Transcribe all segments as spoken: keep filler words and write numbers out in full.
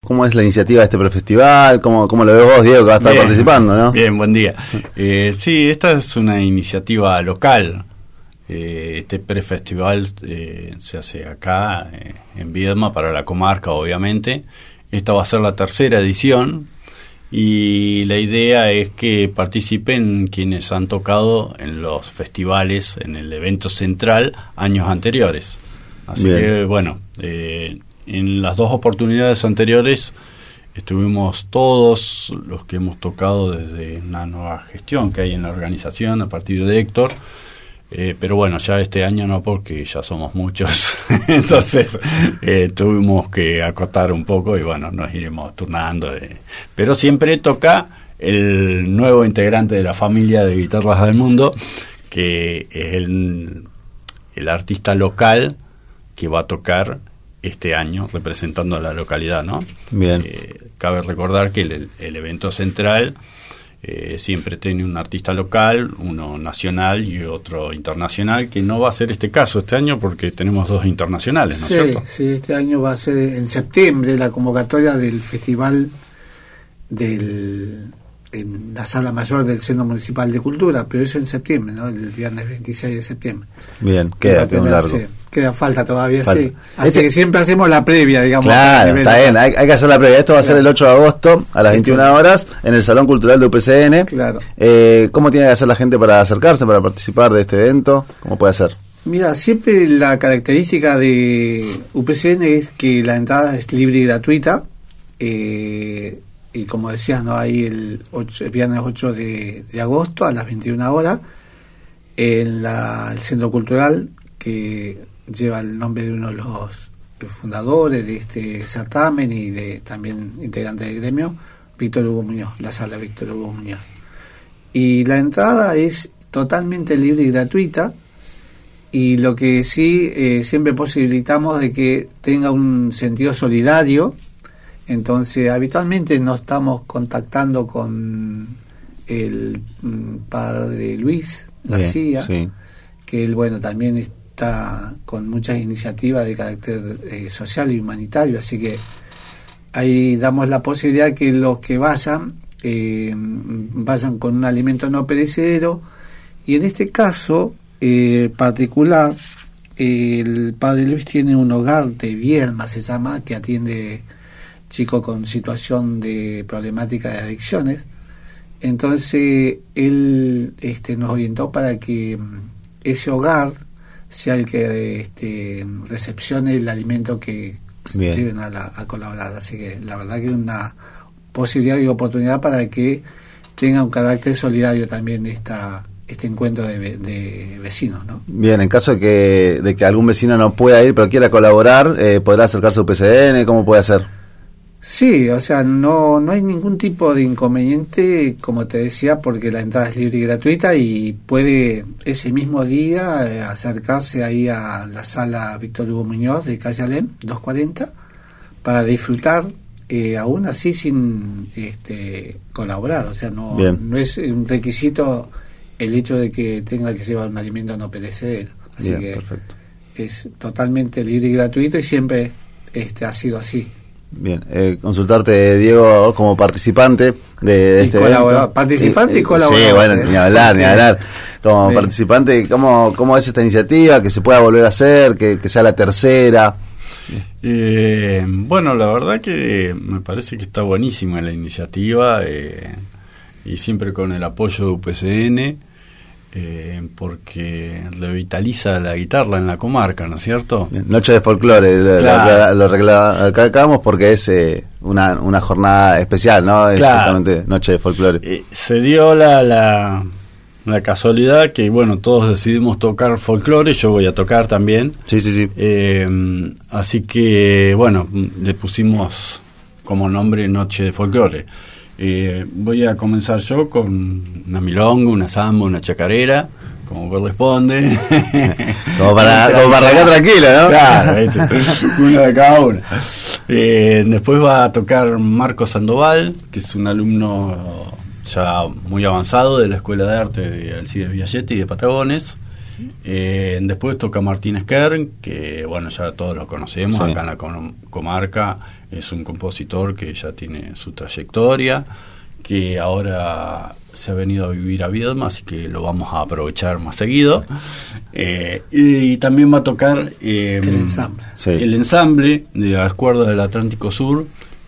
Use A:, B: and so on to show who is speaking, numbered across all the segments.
A: cómo es la iniciativa de este prefestival, cómo, cómo lo ves vos, Diego, que va a estar
B: bien,
A: participando, ¿no?
B: Bien, buen día. Eh, sí, esta es una iniciativa local. Eh, este prefestival eh, se hace acá, eh, en Viedma, para la comarca, obviamente. Esta va a ser la tercera edición y la idea es que participen quienes han tocado en los festivales, en el evento central, años anteriores. Así Bien. que, bueno, eh, en las dos oportunidades anteriores estuvimos todos los que hemos tocado desde una nueva gestión que hay en la organización a partir de Héctor. Eh, pero bueno, ya este año no, porque ya somos muchos, entonces eh, tuvimos que acotar un poco y bueno, nos iremos turnando. De... Pero siempre toca el nuevo integrante de la familia de Guitarras del Mundo, que es el, el artista local que va a tocar este año representando a la localidad, ¿no?
A: Bien.
B: Eh, cabe recordar que el, el evento central Eh, siempre tiene un artista local, uno nacional y otro internacional, que no va a ser este caso este año porque tenemos dos internacionales, ¿no es
C: sí,
B: cierto?
C: Sí, este año va a ser en septiembre la convocatoria del festival del en la Sala Mayor del Centro Municipal de Cultura, pero eso en septiembre, ¿no? El viernes veintiséis de septiembre.
A: Bien, queda un largo.
C: Sí, queda falta todavía,
A: falta.
C: sí. Así
A: este...
C: que siempre hacemos la previa, digamos.
A: Claro, está bien, hay, hay que hacer la previa. Esto va a ser el ocho de agosto a las veintiuna horas en el Salón Cultural de U P C N.
C: Claro.
A: Eh, ¿Cómo tiene que hacer la gente para acercarse, para participar de este evento? ¿Cómo puede hacer?
C: Mira, siempre la característica de U P C N es que la entrada es libre y gratuita. Eh, y como decías, no hay el, ocho, el viernes ocho de, de agosto a las veintiuna horas en la, el Centro Cultural, que lleva el nombre de uno de los fundadores de este certamen y de también integrante del gremio, Víctor Hugo Muñoz, la sala Víctor Hugo Muñoz. Y la entrada es totalmente libre y gratuita, y lo que sí eh, siempre posibilitamos de que tenga un sentido solidario. Entonces, habitualmente nos estamos contactando con el padre Luis García, Bien, sí. que él, bueno, también está con muchas iniciativas de carácter eh, social y humanitario, así que ahí damos la posibilidad de que los que vayan, eh, vayan con un alimento no perecedero, y en este caso eh, particular, eh, el padre Luis tiene un hogar de Viedma, se llama, que atiende chicos con situación de problemática de adicciones. Entonces él este, nos orientó para que ese hogar sea el que este, recepcione el alimento que Bien. sirven a, la, a colaborar. Así que la verdad que es una posibilidad y oportunidad para que tenga un carácter solidario también esta este encuentro de, de vecinos, ¿no?
A: Bien, en caso de que, de que algún vecino no pueda ir pero quiera colaborar, eh, ¿podrá acercarse a U P C N? ¿Cómo puede hacer?
C: Sí, o sea, no no hay ningún tipo de inconveniente, como te decía, porque la entrada es libre y gratuita, y puede ese mismo día eh, acercarse ahí a la sala Víctor Hugo Muñoz de calle Alem, doscientos cuarenta, para disfrutar, eh, aún así sin este, colaborar. O sea, no, no es un requisito el hecho de que tenga que llevar un alimento no perecedero. Así Bien, que perfecto. Es totalmente libre y gratuito, y siempre este ha sido así.
A: Bien, eh, consultarte, Diego, como participante de, de este evento.
C: Participante
A: eh,
C: y colaborador.
A: Sí, bueno, ni hablar, ni hablar. Como Bien. participante, ¿cómo, ¿cómo es esta iniciativa? Que se pueda volver a hacer, que, que sea la tercera.
B: Eh, bueno, la verdad que me parece que está buenísima la iniciativa, eh, y siempre con el apoyo de U P C N. Eh, porque revitaliza la guitarra en la comarca, ¿no es cierto?
A: Noche de folclore, claro. lo, lo, lo reclamamos porque es eh, una, una jornada especial, ¿no? Es claro. justamente Noche de folclore.
B: Eh, se dio la, la, la casualidad que, bueno, todos decidimos tocar folclore, yo voy a tocar también.
A: Sí, sí, sí.
B: Eh, así que, bueno, le pusimos como nombre Noche de folclore. Eh, voy a comenzar yo con una milonga, una samba, una chacarera, como corresponde.
A: como para, como para arrancar tranquilo, ¿no?
B: Claro, ¿viste? Una de cada una. Eh, después va a tocar Marco Sandoval, que es un alumno ya muy avanzado de la Escuela de Arte de Alcides Villagetti y de Patagones. Eh, después toca Martín Esquern, que bueno, ya todos lo conocemos, sí. acá en la com- comarca, es un compositor que ya tiene su trayectoria, que ahora se ha venido a vivir a Viedma, así que lo vamos a aprovechar más seguido. Eh, y, y también va a tocar eh,
C: el ensamble.
B: Sí. el ensamble de las cuerdas del Atlántico Sur,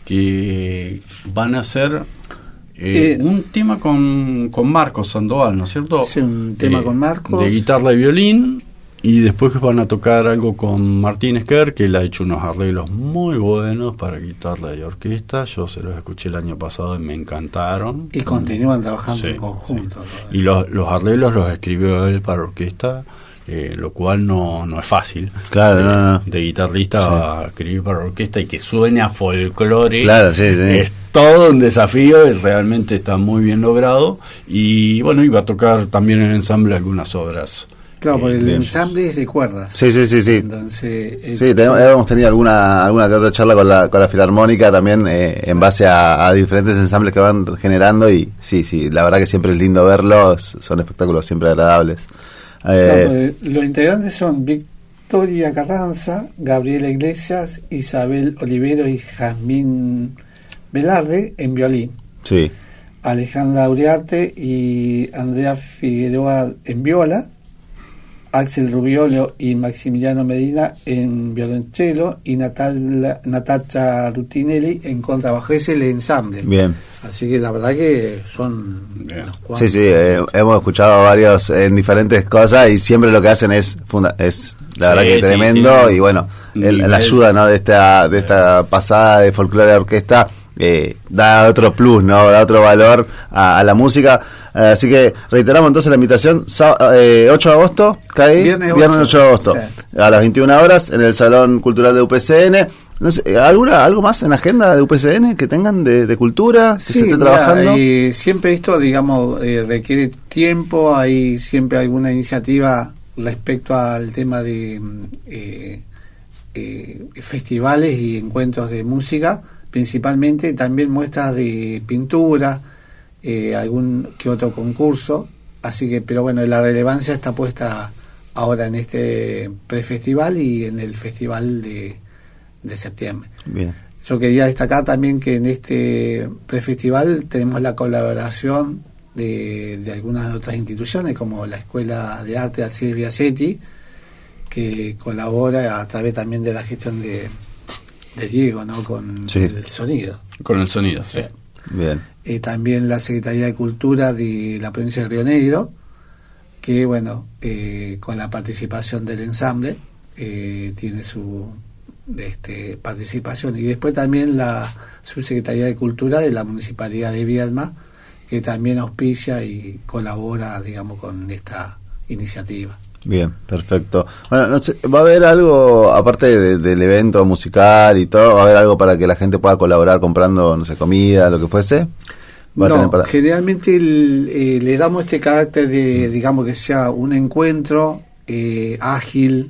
B: que van a hacer eh, eh, un tema con, con Marcos Sandoval, ¿no es cierto?
C: Sí, un tema
B: eh,
C: con Marcos.
B: De guitarra y violín. Y después van a tocar algo con Martín Esquer, que él ha hecho unos arreglos muy buenos para guitarra y orquesta. Yo se los escuché el año pasado y me encantaron.
C: Y continúan trabajando
B: sí,
C: en conjunto.
B: Sí. Y los, los arreglos los escribió él para orquesta, eh, lo cual no, no es fácil.
A: Claro,
B: de,
A: no, no.
B: de guitarrista sí. a escribir para orquesta y que suene a folclore.
A: Claro, sí, sí.
B: Es todo un desafío y realmente está muy bien logrado. Y bueno, iba a tocar también en ensamble algunas obras.
C: Claro, porque el ensamble es de cuerdas.
A: Sí, sí, sí, sí.
C: Entonces, eh,
A: sí, tenemos, hemos tenido alguna alguna que otra charla con la con la Filarmónica también eh, en base a, a diferentes ensambles que van generando y sí, sí, la verdad que siempre es lindo verlos, son espectáculos siempre agradables.
C: Eh, claro, los integrantes son Victoria Carranza, Gabriela Iglesias, Isabel Olivero y Jazmín Velarde en violín.
A: Sí.
C: Alejandra Uriarte y Andrea Figueroa en viola. Axel Rubiolo y Maximiliano Medina en violonchelo y Natal, Natacha Rutinelli en contrabajo. Es el ensamble.
A: Bien.
C: Así que la verdad que son...
A: Sí, sí, eh, hemos escuchado varios en diferentes cosas y siempre lo que hacen es, funda es la verdad sí, que tremendo sí, y bueno, el, la ayuda, ¿no?, de esta, de esta pasada de folclore de orquesta. Eh, da otro plus, no da otro valor a, a la música, eh, así que reiteramos entonces la invitación, eh, ocho de agosto cae, viernes, viernes ocho de agosto sí. a las veintiuna horas en el Salón Cultural de U P C N. No sé, ¿alguna, algo más en la agenda de U P C N que tengan de, de cultura, que
C: sí,
A: se esté trabajando?
C: Eh, siempre esto, digamos, eh, requiere tiempo, hay siempre alguna iniciativa respecto al tema de eh, eh, festivales y encuentros de música, principalmente también muestras de pintura, eh, algún que otro concurso, así que, pero bueno, la relevancia está puesta ahora en este prefestival y en el festival de, de septiembre.
A: Bien.
C: Yo quería destacar también que en este prefestival tenemos la colaboración de, de algunas otras instituciones, como la Escuela de Arte Alcides Biasetti, que colabora a través también de la gestión de de Diego, ¿no?, con sí. el sonido.
B: Con el sonido, sí. sí.
A: Bien.
C: Eh, también la Secretaría de Cultura de la provincia de Río Negro, que, bueno, eh, con la participación del ensamble, eh, tiene su este, participación. Y después también la Subsecretaría de Cultura de la Municipalidad de Viedma, que también auspicia y colabora, digamos, con esta iniciativa.
A: Bien, perfecto. Bueno, no sé, ¿va a haber algo, aparte de, del evento musical y todo, va a haber algo para que la gente pueda colaborar comprando, no sé, comida, lo que fuese? ¿Va
C: no,
A: a tener para...
C: generalmente el, eh, le damos este carácter de, digamos, que sea un encuentro eh, ágil,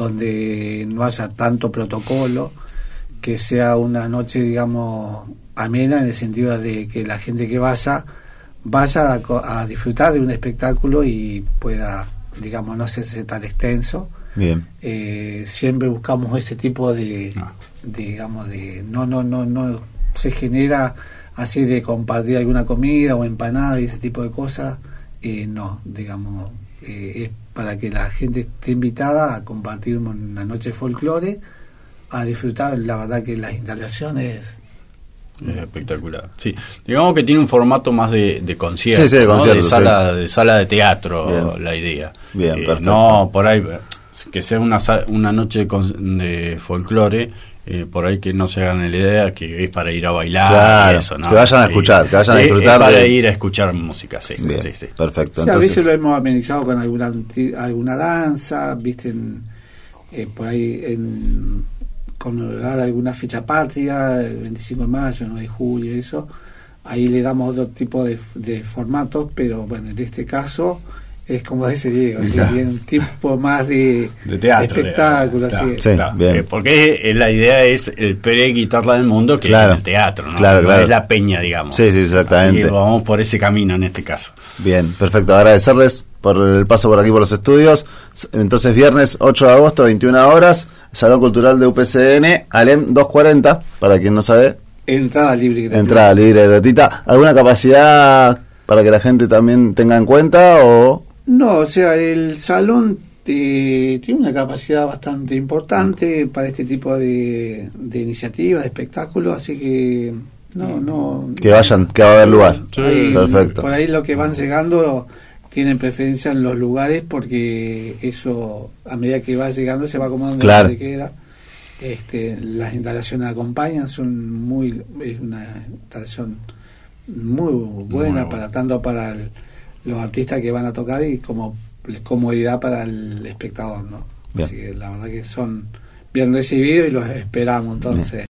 C: donde no haya tanto protocolo, que sea una noche, digamos, amena, en el sentido de que la gente que vaya, vaya a, a disfrutar de un espectáculo y pueda, digamos, no ser tan extenso.
A: Bien.
C: Eh, siempre buscamos ese tipo de,
B: Ah.
C: de, digamos, de no, no, no, no se genera así de compartir alguna comida o empanada y ese tipo de cosas. Eh, no, digamos, eh, es para que la gente esté invitada a compartir una noche de folclore, a disfrutar. La verdad que las instalaciones
B: es espectacular. Sí, digamos que tiene un formato más de, de concierto,
A: sí, sí, de,
B: ¿no?
A: concierto,
B: de sala
A: sí.
B: de sala de teatro.
A: Bien.
B: La idea.
A: Bien,
B: eh,
A: perfecto.
B: no por ahí que sea una sa- una noche de, con- de folclore, eh, por ahí que no se hagan la idea que es para ir a bailar.
A: Claro,
B: y eso, ¿no?
A: que vayan a escuchar, que vayan a
B: Es-
A: disfrutar
B: es para
A: de-
B: ir a escuchar música, sí,
A: Bien,
B: sí, sí.
A: perfecto.
C: sí, a
A: Entonces,
C: veces lo hemos amenizado con alguna anti- alguna danza, viste, en, eh, por ahí en conmemorar alguna fecha patria, el veinticinco de mayo, nueve de julio, eso. Ahí le damos otro tipo de, de formatos, pero bueno, en este caso es como dice Diego, ¿sí?
B: Claro.
C: Bien, un tipo más de,
B: De teatro,
C: de espectáculo,
B: digamos.
C: así.
A: Sí,
B: Claro,
A: bien.
B: eh, porque eh, la idea es el pre-guitarra del mundo, que
A: Claro.
B: es el teatro, ¿no?
A: Claro,
B: No
A: claro.
B: es la peña, digamos.
A: Sí, sí, exactamente.
B: Así que vamos por ese camino en este caso.
A: bien, perfecto. Agradecerles por el paso por aquí por los estudios. Entonces viernes ocho de agosto, veintiuna horas, Salón Cultural de U P C N, Alem doscientos cuarenta, para quien no sabe.
C: Entrada libre y gratuita.
A: Entrada libre y gratuita. ¿Alguna capacidad para que la gente también tenga en cuenta? O
C: no, o sea, el salón eh, tiene una capacidad bastante importante para este tipo de, de iniciativas, de espectáculos, así que no, no.
A: Que vayan, que va a haber lugar.
B: Sí.
C: Ahí,
A: Perfecto.
C: Por ahí los que van llegando tienen preferencia en los lugares porque eso, a medida que va llegando, se va acomodando
A: Claro.
C: donde queda. Este, las instalaciones acompañan, son muy, es una instalación muy buena,
B: Muy
C: para
B: bueno.
C: tanto para el, los artistas que van a tocar y como comodidad para el espectador, ¿no?
A: Bien.
C: Así que la verdad que son bien recibidos y los esperamos entonces.
A: Bien.